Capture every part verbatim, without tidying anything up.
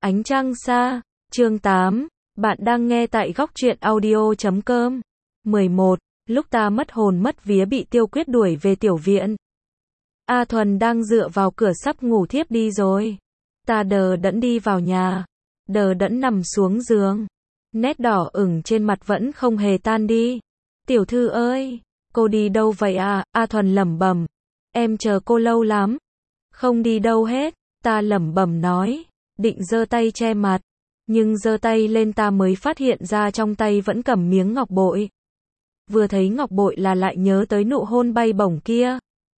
Ánh trăng xa, chương tám, bạn đang nghe tại góc truyện audio chấm com. mười một, lúc ta mất hồn mất vía bị Tiêu Quyết đuổi về tiểu viện. A Thuần đang dựa vào cửa sắp ngủ thiếp đi rồi. Ta đờ đẫn đi vào nhà, đờ đẫn nằm xuống giường. Nét đỏ ửng trên mặt vẫn không hề tan đi. Tiểu thư ơi, cô đi đâu vậy à? A Thuần lẩm bẩm. Em chờ cô lâu lắm. Không đi đâu hết, ta lẩm bẩm nói, định giơ tay che mặt, nhưng giơ tay lên ta mới phát hiện ra trong tay vẫn cầm miếng ngọc bội. Vừa thấy ngọc bội là lại nhớ tới nụ hôn bay bổng kia.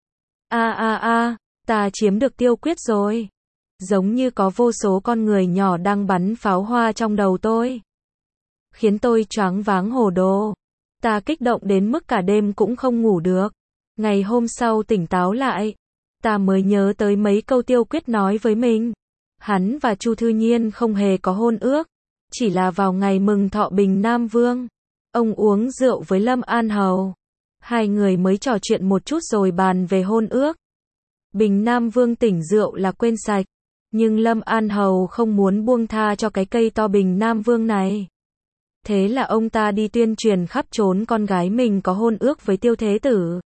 A a a, ta chiếm được Tiêu Quyết rồi. Giống như có vô số con người nhỏ đang bắn pháo hoa trong đầu tôi, khiến tôi choáng váng hồ đồ. Ta kích động đến mức cả đêm cũng không ngủ được. Ngày hôm sau tỉnh táo lại, ta mới nhớ tới mấy câu Tiêu Quyết nói với mình. Hắn và Chu Thư Nhiên không hề có hôn ước, chỉ là vào ngày mừng thọ Bình Nam Vương, ông uống rượu với Lâm An Hầu. Hai người mới trò chuyện một chút rồi bàn về hôn ước. Bình Nam Vương tỉnh rượu là quên sạch, nhưng Lâm An Hầu không muốn buông tha cho cái cây to Bình Nam Vương này. Thế là ông ta đi tuyên truyền khắp trốn con gái mình có hôn ước với Tiêu Thế Tử.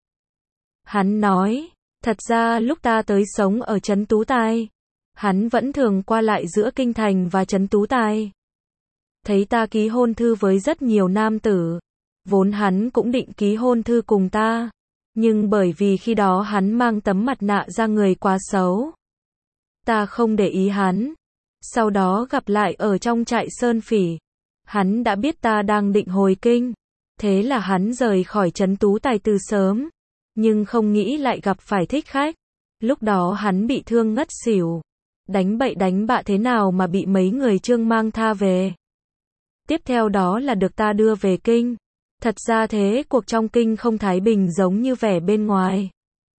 Hắn nói, thật ra lúc ta tới sống ở Trấn Tú Tài, hắn vẫn thường qua lại giữa Kinh Thành và Trấn Tú Tài. Thấy ta ký hôn thư với rất nhiều nam tử, vốn hắn cũng định ký hôn thư cùng ta, nhưng bởi vì khi đó hắn mang tấm mặt nạ ra người quá xấu, ta không để ý hắn. Sau đó gặp lại ở trong trại Sơn Phỉ, hắn đã biết ta đang định hồi kinh, thế là hắn rời khỏi Trấn Tú Tài từ sớm, nhưng không nghĩ lại gặp phải thích khách. Lúc đó hắn bị thương ngất xỉu, đánh bậy đánh bạ thế nào mà bị mấy người Trương mang tha về. Tiếp theo đó là được ta đưa về kinh. Thật ra thế cuộc trong kinh không thái bình giống như vẻ bên ngoài.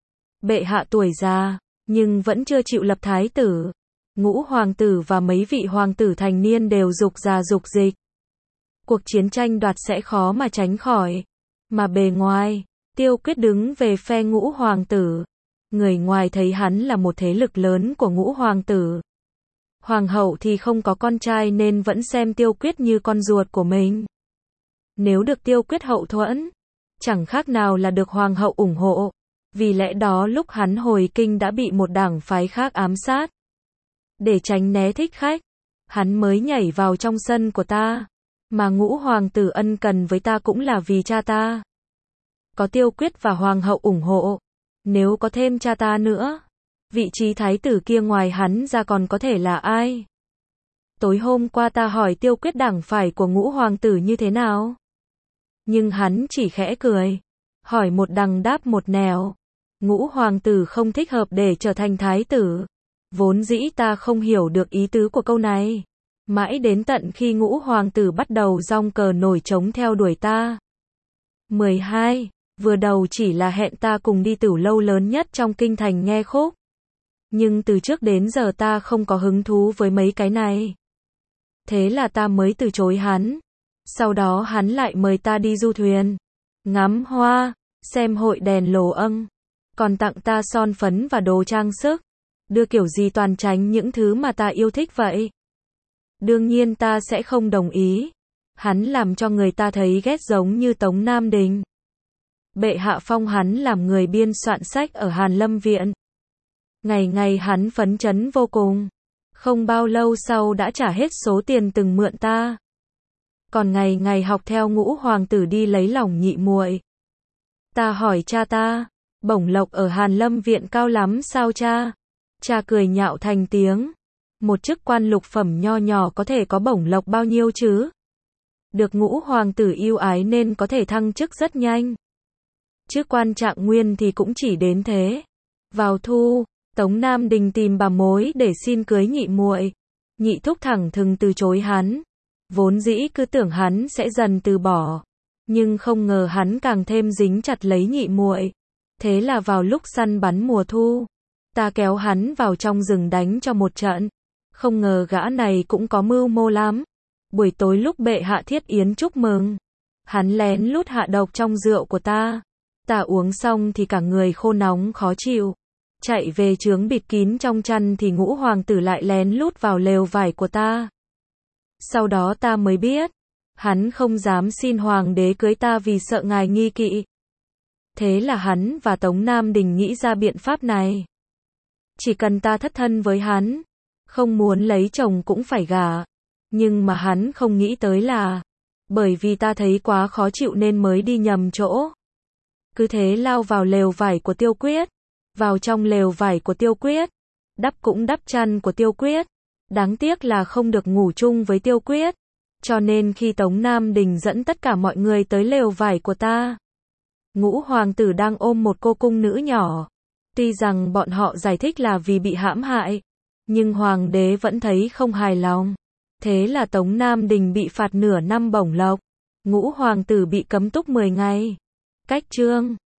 Bệ hạ tuổi già, nhưng vẫn chưa chịu lập thái tử. Ngũ hoàng tử và mấy vị hoàng tử thành niên đều dục già dục dịch. Cuộc chiến tranh đoạt sẽ khó mà tránh khỏi. Mà bề ngoài, Tiêu Quyết đứng về phe ngũ hoàng tử. Người ngoài thấy hắn là một thế lực lớn của ngũ hoàng tử. Hoàng hậu thì không có con trai nên vẫn xem Tiêu Quyết như con ruột của mình. Nếu được Tiêu Quyết hậu thuẫn, chẳng khác nào là được hoàng hậu ủng hộ. Vì lẽ đó lúc hắn hồi kinh đã bị một đảng phái khác ám sát. Để tránh né thích khách, hắn mới nhảy vào trong sân của ta. Mà ngũ hoàng tử ân cần với ta cũng là vì cha ta. Có Tiêu Quyết và hoàng hậu ủng hộ, nếu có thêm cha ta nữa, vị trí thái tử kia ngoài hắn ra còn có thể là ai? Tối hôm qua ta hỏi Tiêu Quyết đảng phải của ngũ hoàng tử như thế nào? Nhưng hắn chỉ khẽ cười, hỏi một đằng đáp một nẻo. Ngũ hoàng tử không thích hợp để trở thành thái tử. Vốn dĩ ta không hiểu được ý tứ của câu này. Mãi đến tận khi ngũ hoàng tử bắt đầu giong cờ nổi trống theo đuổi ta. mười hai. Vừa đầu chỉ là hẹn ta cùng đi tửu lâu lớn nhất trong kinh thành nghe khúc. Nhưng từ trước đến giờ ta không có hứng thú với mấy cái này. Thế là ta mới từ chối hắn. Sau đó hắn lại mời ta đi du thuyền, ngắm hoa, xem hội đèn lồ âng. Còn tặng ta son phấn và đồ trang sức. Đưa kiểu gì toàn tránh những thứ mà ta yêu thích vậy. Đương nhiên ta sẽ không đồng ý. Hắn làm cho người ta thấy ghét giống như Tống Nam Đình. Bệ hạ phong hắn làm người biên soạn sách ở Hàn Lâm Viện. Ngày ngày hắn phấn chấn vô cùng. Không bao lâu sau đã trả hết số tiền từng mượn ta. Còn ngày ngày học theo ngũ hoàng tử đi lấy lòng nhị muội. Ta hỏi cha ta, bổng lộc ở Hàn Lâm Viện cao lắm sao cha? Cha cười nhạo thành tiếng. Một chức quan lục phẩm nho nhỏ có thể có bổng lộc bao nhiêu chứ? Được ngũ hoàng tử yêu ái nên có thể thăng chức rất nhanh. Chứ quan trạng nguyên thì cũng chỉ đến thế. Vào thu, Tống Nam Đình tìm bà mối để xin cưới nhị muội. Nhị thúc thẳng thừng từ chối hắn. Vốn dĩ cứ tưởng hắn sẽ dần từ bỏ, nhưng không ngờ hắn càng thêm dính chặt lấy nhị muội. Thế là vào lúc săn bắn mùa thu, ta kéo hắn vào trong rừng đánh cho một trận. Không ngờ gã này cũng có mưu mô lắm. Buổi tối lúc bệ hạ thiết yến chúc mừng, hắn lén lút hạ độc trong rượu của ta. Ta uống xong thì cả người khô nóng khó chịu. chạy về trướng bịt kín trong chăn thì ngũ hoàng tử lại lén lút vào lều vải của ta. Sau đó ta mới biết, hắn không dám xin hoàng đế cưới ta vì sợ ngài nghi kỵ. Thế là hắn và Tống Nam Đình nghĩ ra biện pháp này. Chỉ cần ta thất thân với hắn, không muốn lấy chồng cũng phải gả. Nhưng mà hắn không nghĩ tới là, bởi vì ta thấy quá khó chịu nên mới đi nhầm chỗ. Cứ thế lao vào lều vải của Tiêu Quyết, vào trong lều vải của Tiêu Quyết, đắp cũng đắp chăn của Tiêu Quyết. Đáng tiếc là không được ngủ chung với Tiêu Quyết. Cho nên khi Tống Nam Đình dẫn tất cả mọi người tới lều vải của ta, ngũ hoàng tử đang ôm một cô cung nữ nhỏ. Tuy rằng bọn họ giải thích là vì bị hãm hại, nhưng hoàng đế vẫn thấy không hài lòng. Thế là Tống Nam Đình bị phạt nửa năm bổng lộc, ngũ hoàng tử bị cấm túc mười ngày. Cách chương